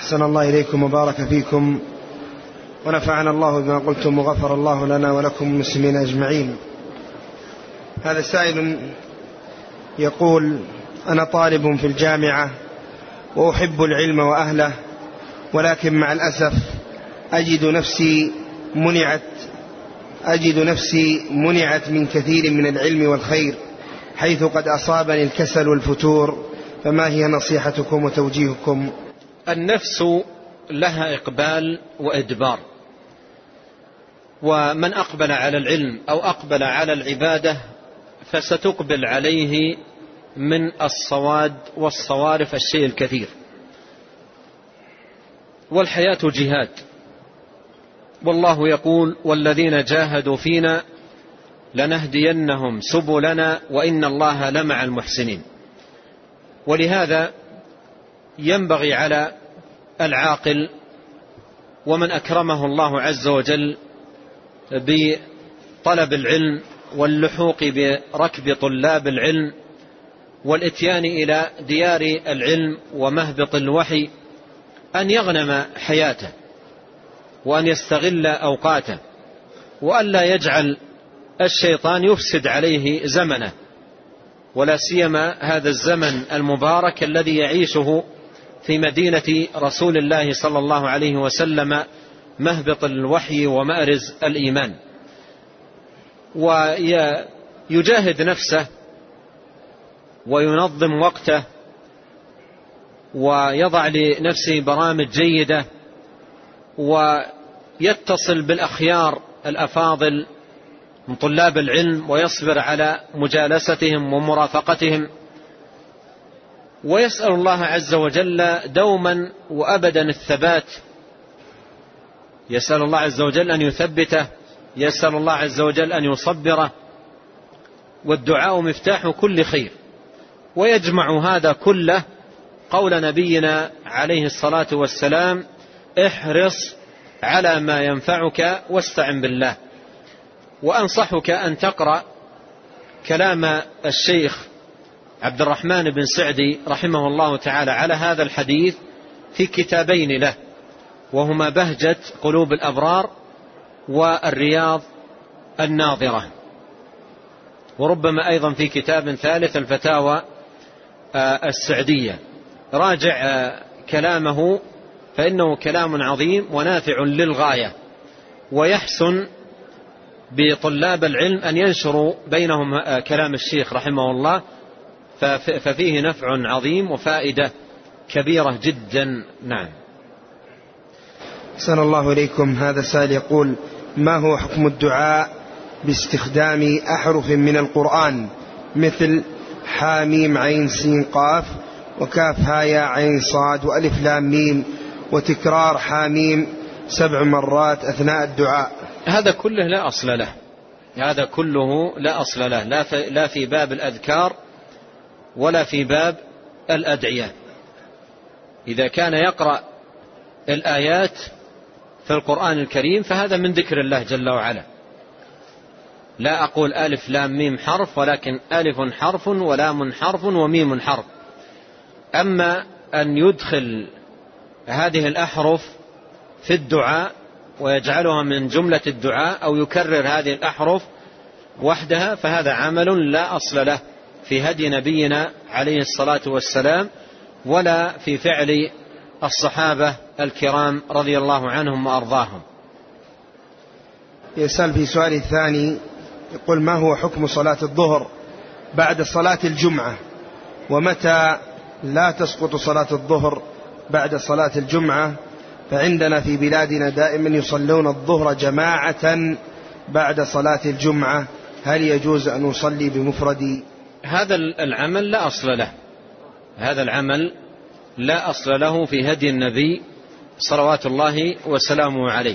أحسن الله إليكم وبارك فيكم، ونفعنا الله بما قلتم وغفر الله لنا ولكم المسلمين أجمعين. هذا سائل يقول: أنا طالب في الجامعة وأحب العلم وأهله، ولكن مع الأسف أجد نفسي منعت من كثير من العلم والخير، حيث قد أصابني الكسل والفتور، فما هي نصيحتكم وتوجيهكم؟ النفس لها إقبال وإدبار، ومن أقبل على العلم أو أقبل على العبادة فستقبل عليه من الصواد والصوارف الشيء الكثير. والحياة جهاد، والله يقول: والذين جاهدوا فينا لنهدينهم سبلنا وإن الله لمع المحسنين. ولهذا ينبغي على العاقل ومن أكرمه الله عز وجل بطلب العلم واللحوق بركب طلاب العلم والإتيان إلى ديار العلم ومهبط الوحي أن يغنم حياته وأن يستغل أوقاته، وأن لا يجعل الشيطان يفسد عليه زمنه، ولا سيما هذا الزمن المبارك الذي يعيشه في مدينة رسول الله صلى الله عليه وسلم، مهبط الوحي ومأرز الإيمان. ويجاهد نفسه وينظم وقته ويضع لنفسه برامج جيدة، ويتصل بالأخيار الأفاضل من طلاب العلم ويصبر على مجالستهم ومرافقتهم، ويسأل الله عز وجل دوما وأبدا الثبات. يسأل الله عز وجل أن يثبته، يسأل الله عز وجل أن يصبره، والدعاء مفتاح كل خير. ويجمع هذا كله قول نبينا عليه الصلاة والسلام: احرص على ما ينفعك واستعن بالله. وأنصحك أن تقرأ كلام الشيخ عبد الرحمن بن سعدي رحمه الله تعالى على هذا الحديث في كتابين له، وهما بهجة قلوب الأبرار والرياض الناظرة، وربما أيضا في كتاب ثالث الفتاوى السعدية. راجع كلامه فإنه كلام عظيم ونافع للغاية، ويحسن بطلاب العلم أن ينشروا بينهم كلام الشيخ رحمه الله، ففيه نفع عظيم وفائدة كبيرة جدا. نعم. أحسن الله إليكم. هذا سائل يقول: ما هو حكم الدعاء باستخدام أحرف من القرآن مثل حاميم عين سين قاف وكاف هايا عين صاد وألف لام ميم، وتكرار حاميم 7 مرات أثناء الدعاء؟ هذا كله لا أصل له، هذا كله لا أصل له، لا في باب الأذكار ولا في باب الأدعية. إذا كان يقرأ الآيات في القرآن الكريم فهذا من ذكر الله جل وعلا. لا أقول ألف لام ميم حرف، ولكن ألف حرف ولام حرف وميم حرف. أما أن يدخل هذه الأحرف في الدعاء ويجعلها من جملة الدعاء أو يكرر هذه الأحرف وحدها فهذا عمل لا أصل له في هدي نبينا عليه الصلاة والسلام، ولا في فعل الصحابة الكرام رضي الله عنهم وأرضاهم. يسأل في سؤال الثاني يقول: ما هو حكم صلاة الظهر بعد صلاة الجمعة، ومتى لا تسقط صلاة الظهر بعد صلاة الجمعة؟ فعندنا في بلادنا دائما يصلون الظهر جماعة بعد صلاة الجمعة، هل يجوز أن أصلي بمفردي؟ هذا العمل لا أصل له، هذا العمل لا أصل له في هدي النبي صلوات الله وسلامه عليه.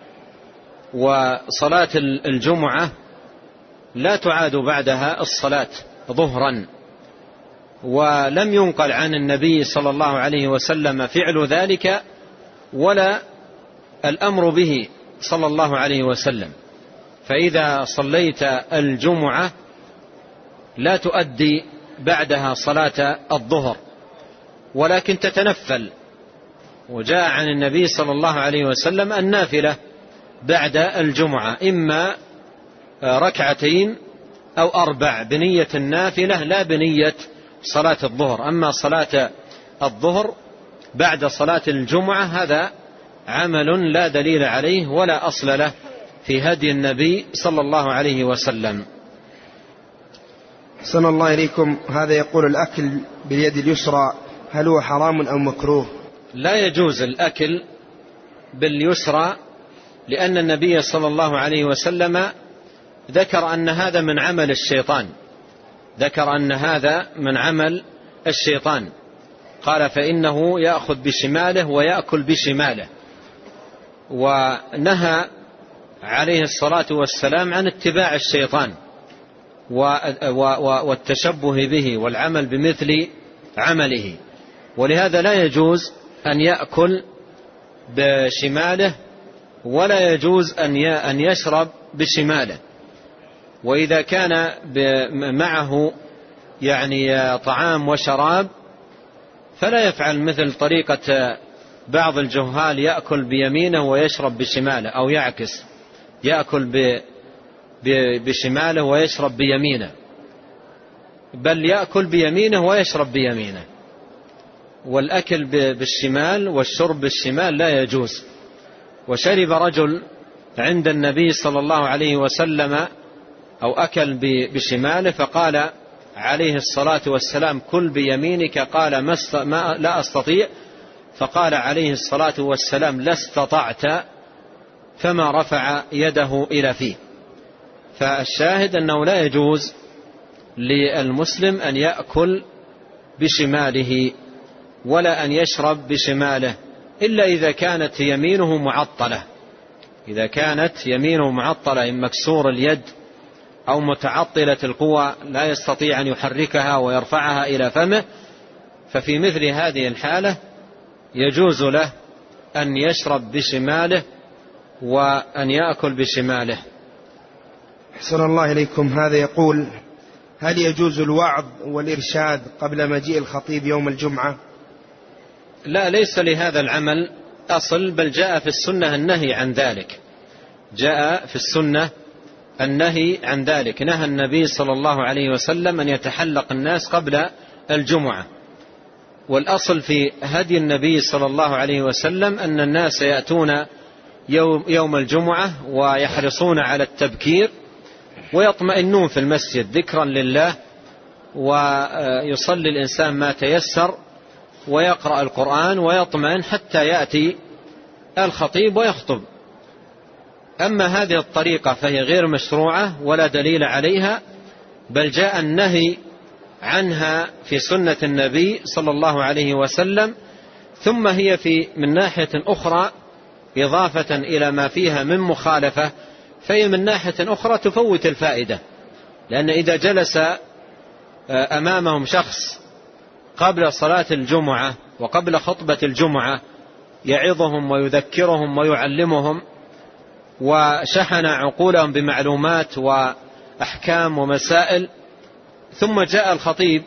وصلاة الجمعة لا تعاد بعدها الصلاة ظهرا، ولم ينقل عن النبي صلى الله عليه وسلم فعل ذلك ولا الأمر به صلى الله عليه وسلم. فإذا صليت الجمعة لا تؤدي بعدها صلاة الظهر، ولكن تتنفل وجاء عن النبي صلى الله عليه وسلم النافلة بعد الجمعة إما ركعتين أو 4 بنية النافلة لا بنية صلاة الظهر. أما صلاة الظهر بعد صلاة الجمعة هذا عمل لا دليل عليه ولا أصل له في هدي النبي صلى الله عليه وسلم. أحسن الله إليكم. هذا يقول الأكل باليد اليسرى هل هو حرام أو مكروه؟ لا يجوز الأكل باليسرى، لأن النبي صلى الله عليه وسلم ذكر أن هذا من عمل الشيطان، ذكر أن هذا من عمل الشيطان، قال فإنه يأخذ بشماله ويأكل بشماله. ونهى عليه الصلاة والسلام عن اتباع الشيطان والتشبه به والعمل بمثل عمله، ولهذا لا يجوز أن يأكل بشماله ولا يجوز أن يشرب بشماله. وإذا كان معه يعني طعام وشراب فلا يفعل مثل طريقة بعض الجهال يأكل بيمينه ويشرب بشماله، أو يعكس يأكل بشماله ويشرب بيمينه، بل يأكل بيمينه ويشرب بيمينه. والأكل بالشمال والشرب بالشمال لا يجوز. وشرب رجل عند النبي صلى الله عليه وسلم أو أكل بشماله فقال عليه الصلاة والسلام كل بيمينك، قال لا أستطيع، فقال عليه الصلاة والسلام لا استطعت، فما رفع يده إلى فيه. فالشاهد أنه لا يجوز للمسلم أن يأكل بشماله ولا أن يشرب بشماله إلا إذا كانت يمينه معطلة. إذا كانت يمينه معطلة إن مكسور اليد أو متعطلة القوى لا يستطيع أن يحركها ويرفعها إلى فمه، ففي مثل هذه الحالة يجوز له أن يشرب بشماله وأن يأكل بشماله. أحسن الله إليكم. هذا يقول هل يجوز الوعظ والإرشاد قبل مجيء الخطيب يوم الجمعة؟ لا، ليس لهذا العمل أصل، بل جاء في السنة النهي عن ذلك. جاء في السنة النهي عن ذلك، نهى النبي صلى الله عليه وسلم أن يتحلق الناس قبل الجمعة. والأصل في هدي النبي صلى الله عليه وسلم أن الناس يأتون يوم الجمعة ويحرصون على التبكير ويطمئنون في المسجد ذكرا لله، ويصلي الإنسان ما تيسر ويقرأ القرآن ويطمئن حتى يأتي الخطيب ويخطب. أما هذه الطريقة فهي غير مشروعة ولا دليل عليها، بل جاء النهي عنها في سنة النبي صلى الله عليه وسلم. ثم هي من ناحية أخرى إضافة إلى ما فيها من مخالفة، فهي من ناحية أخرى تفوت الفائدة، لأن إذا جلس أمامهم شخص قبل صلاة الجمعة وقبل خطبة الجمعة يعظهم ويذكرهم ويعلمهم وشحن عقولهم بمعلومات وأحكام ومسائل، ثم جاء الخطيب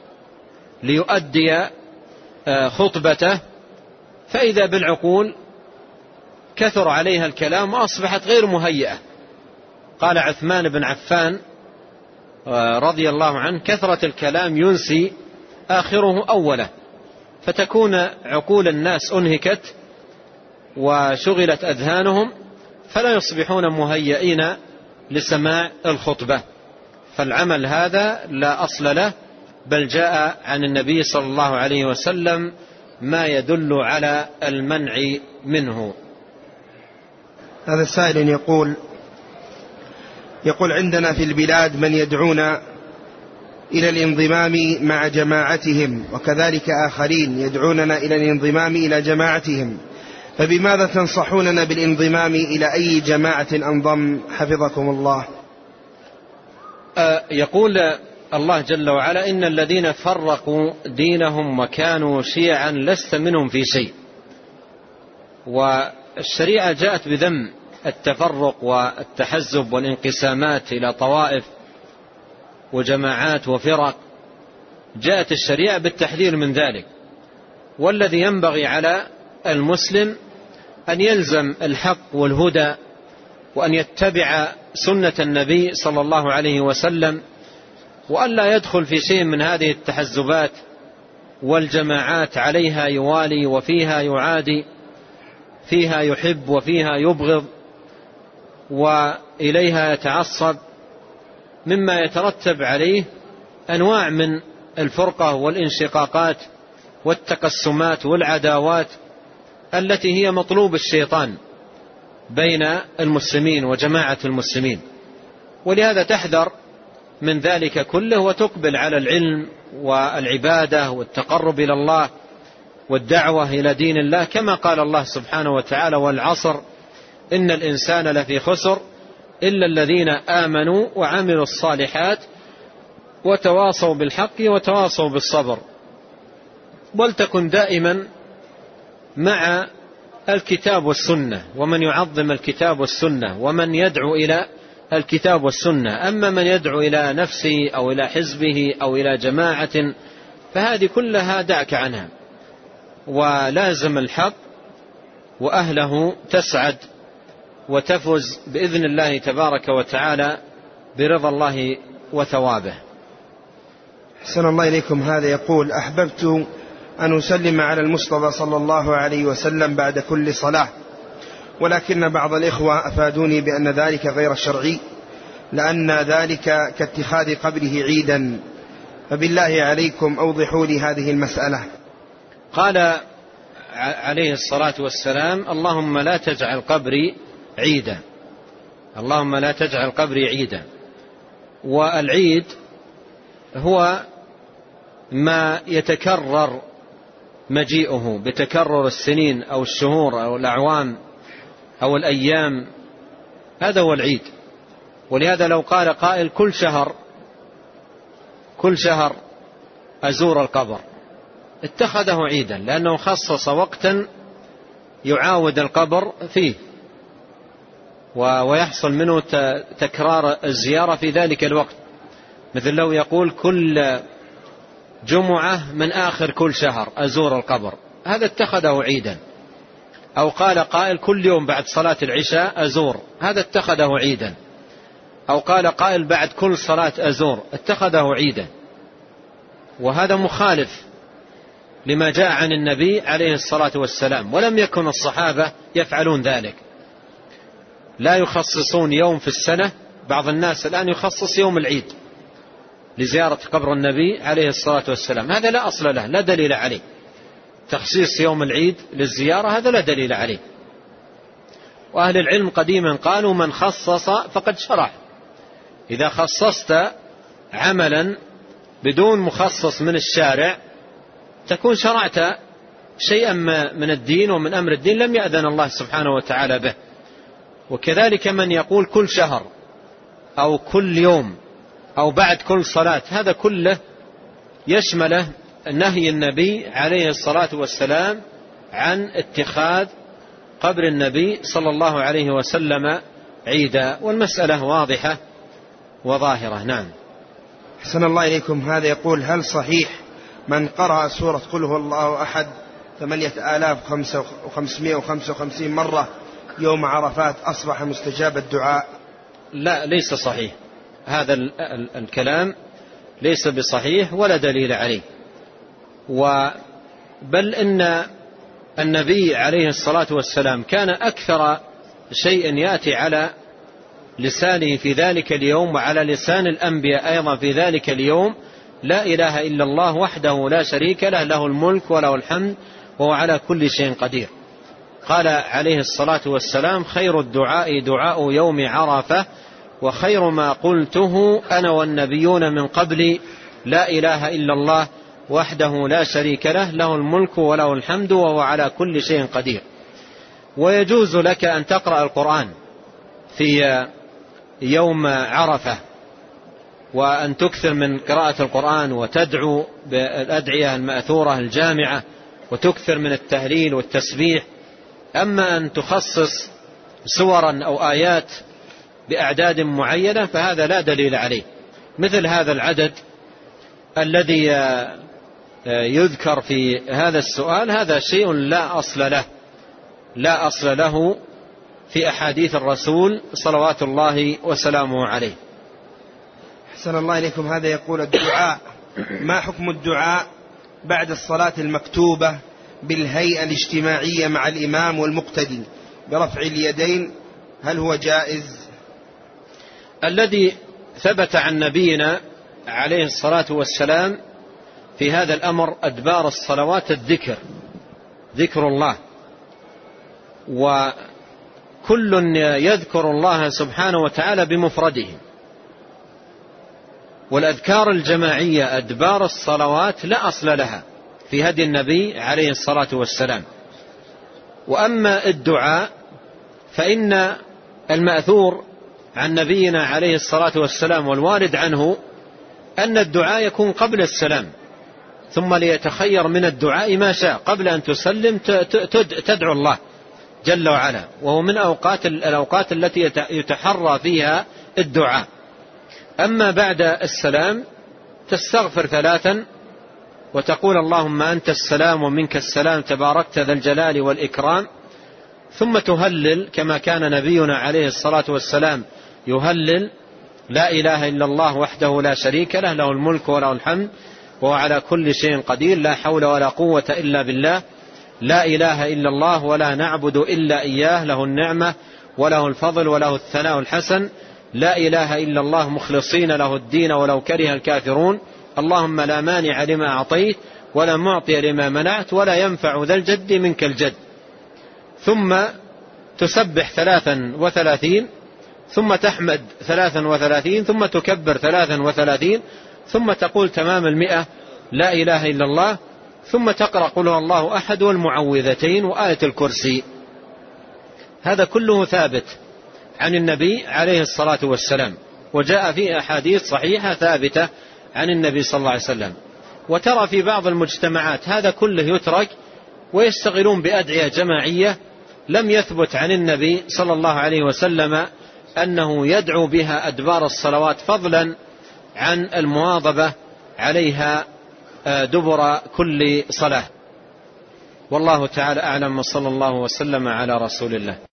ليؤدي خطبته فإذا بالعقول كثر عليها الكلام وأصبحت غير مهيئة. قال عثمان بن عفان رضي الله عنه كثرة الكلام ينسي آخره أوله، فتكون عقول الناس أنهكت وشغلت أذهانهم فلا يصبحون مهيئين لسماع الخطبة. فالعمل هذا لا أصل له، بل جاء عن النبي صلى الله عليه وسلم ما يدل على المنع منه. هذا السائل يقول عندنا في البلاد من يدعون إلى الانضمام مع جماعتهم، وكذلك آخرين يدعوننا إلى الانضمام إلى جماعتهم، فبماذا تنصحوننا بالانضمام إلى أي جماعة أنضم حفظكم الله؟ يقول الله جل وعلا إن الذين فرقوا دينهم وكانوا شيعا لست منهم في شيء. والشريعة جاءت بذم التفرق والتحزب والانقسامات إلى طوائف وجماعات وفرق، جاءت الشريعة بالتحذير من ذلك. والذي ينبغي على المسلم أن يلزم الحق والهدى، وأن يتبع سنة النبي صلى الله عليه وسلم، وأن لا يدخل في شيء من هذه التحزبات والجماعات، عليها يوالي وفيها يعادي، فيها يحب وفيها يبغض، وإليها يتعصب، مما يترتب عليه أنواع من الفرقة والانشقاقات والتقسمات والعداوات التي هي مطلوب الشيطان بين المسلمين وجماعة المسلمين. ولهذا تحذر من ذلك كله، وتقبل على العلم والعبادة والتقرب إلى الله والدعوة إلى دين الله، كما قال الله سبحانه وتعالى: والعصر إن الإنسان لفي خسر إلا الذين آمنوا وعملوا الصالحات وتواصوا بالحق وتواصوا بالصبر. ولتكن دائما مع الكتاب والسنة، ومن يعظم الكتاب والسنة، ومن يدعو إلى الكتاب والسنة. أما من يدعو إلى نفسه أو إلى حزبه أو إلى جماعة فهذه كلها دعك عنها، ولازم الحق وأهله تسعد وتفز بإذن الله تبارك وتعالى برضا الله وثوابه. أحسن الله إليكم. هذا يقول: أحببت أن أسلم على المصطفى صلى الله عليه وسلم بعد كل صلاة، ولكن بعض الإخوة أفادوني بأن ذلك غير شرعي، لأن ذلك كاتخاذ قبره عيدا، فبالله عليكم أوضحوا لي هذه المسألة. قال عليه الصلاة والسلام: اللهم لا تجعل قبري عيدا، اللهم لا تجعل قبري عيدا. والعيد هو ما يتكرر مجيئه بتكرر السنين أو الشهور أو الأعوام أو الأيام، هذا هو العيد. ولهذا لو قال قائل: كل شهر أزور القبر، اتخذه عيدا، لأنه خصص وقتا يعاود القبر فيه ويحصل منه تكرار الزيارة في ذلك الوقت. مثل لو يقول: كل جمعة من آخر كل شهر أزور القبر، هذا اتخذه عيدا. أو قال قائل: كل يوم بعد صلاة العشاء أزور، هذا اتخذه عيدا. أو قال قائل: بعد كل صلاة أزور، اتخذه عيدا. وهذا مخالف لما جاء عن النبي عليه الصلاة والسلام، ولم يكن الصحابة يفعلون ذلك، لا يخصصون يوم في السنة. بعض الناس الآن يخصص يوم العيد لزيارة قبر النبي عليه الصلاة والسلام، هذا لا أصل له، لا دليل عليه. تخصيص يوم العيد للزيارة هذا لا دليل عليه. وأهل العلم قديما قالوا: من خصص فقد شرع. إذا خصصت عملا بدون مخصص من الشارع تكون شرعت شيئا من الدين ومن أمر الدين لم يأذن الله سبحانه وتعالى به. وكذلك من يقول كل شهر أو كل يوم أو بعد كل صلاة، هذا كله يشمله نهي النبي عليه الصلاة والسلام عن اتخاذ قبر النبي صلى الله عليه وسلم عيدا. والمسألة واضحة وظاهرة. نعم. أحسن الله إليكم. هذا يقول: هل صحيح من قرأ سورة قل هو الله أحد 8555 مرة يوم عرفات أصبح مستجاب الدعاء؟ لا، ليس صحيح، هذا الكلام ليس بصحيح ولا دليل عليه. بل إن النبي عليه الصلاة والسلام كان أكثر شيء يأتي على لسانه في ذلك اليوم وعلى لسان الأنبياء أيضا في ذلك اليوم: لا إله إلا الله وحده لا شريك له، له الملك وله الحمد وهو على كل شيء قدير. قال عليه الصلاة والسلام: خير الدعاء دعاء يوم عرفة، وخير ما قلته أنا والنبيون من قبلي، لا إله إلا الله وحده لا شريك له، له الملك وله الحمد وهو على كل شيء قدير. ويجوز لك أن تقرأ القرآن في يوم عرفة، وأن تكثر من قراءة القرآن وتدعو بالأدعية المأثورة الجامعة، وتكثر من التهليل والتسبيح. أما أن تخصص سورا أو آيات بأعداد معينة فهذا لا دليل عليه. مثل هذا العدد الذي يذكر في هذا السؤال هذا شيء لا أصل له في أحاديث الرسول صلوات الله وسلامه عليه. أحسن الله إليكم. هذا يقول الدعاء، ما حكم الدعاء بعد الصلاة المكتوبة بالهيئة الاجتماعية مع الإمام والمقتدي برفع اليدين، هل هو جائز؟ الذي ثبت عن نبينا عليه الصلاة والسلام في هذا الأمر أدبار الصلوات ذكر الله، وكل يذكر الله سبحانه وتعالى بمفرده، والأذكار الجماعية أدبار الصلوات لا أصل لها في هدي النبي عليه الصلاة والسلام. وأما الدعاء فإن المأثور عن نبينا عليه الصلاة والسلام والوارد عنه أن الدعاء يكون قبل السلام، ثم ليتخير من الدعاء ما شاء قبل أن تسلم تدعو الله جل وعلا، وهو من الأوقات التي يتحرى فيها الدعاء. أما بعد السلام تستغفر 3 وتقول اللهم أنت السلام ومنك السلام تباركت ذا الجلال والإكرام، ثم تهلل كما كان نبينا عليه الصلاة والسلام يهلل لا إله إلا الله وحده لا شريك له، له الملك وله الحمد وهو على كل شيء قدير، لا حول ولا قوة إلا بالله، لا إله إلا الله ولا نعبد إلا إياه، له النعمة وله الفضل وله الثناء الحسن، لا إله إلا الله مخلصين له الدين ولو كره الكافرون، اللهم لا مانع لما أعطيت ولا معطي لما منعت ولا ينفع ذا الجد منك الجد. ثم تسبح 33، ثم تحمد 33، ثم تكبر 33، ثم تقول تمام 100 لا إله إلا الله، ثم تقرأ قل هو الله أحد والمعوذتين وآية الكرسي. هذا كله ثابت عن النبي عليه الصلاة والسلام، وجاء في أحاديث صحيحة ثابتة عن النبي صلى الله عليه وسلم. وترى في بعض المجتمعات هذا كله يترك ويشتغلون بأدعية جماعية لم يثبت عن النبي صلى الله عليه وسلم أنه يدعو بها أدبار الصلوات، فضلا عن المواظبة عليها دبر كل صلاة. والله تعالى أعلم، وصلى الله وسلم على رسول الله.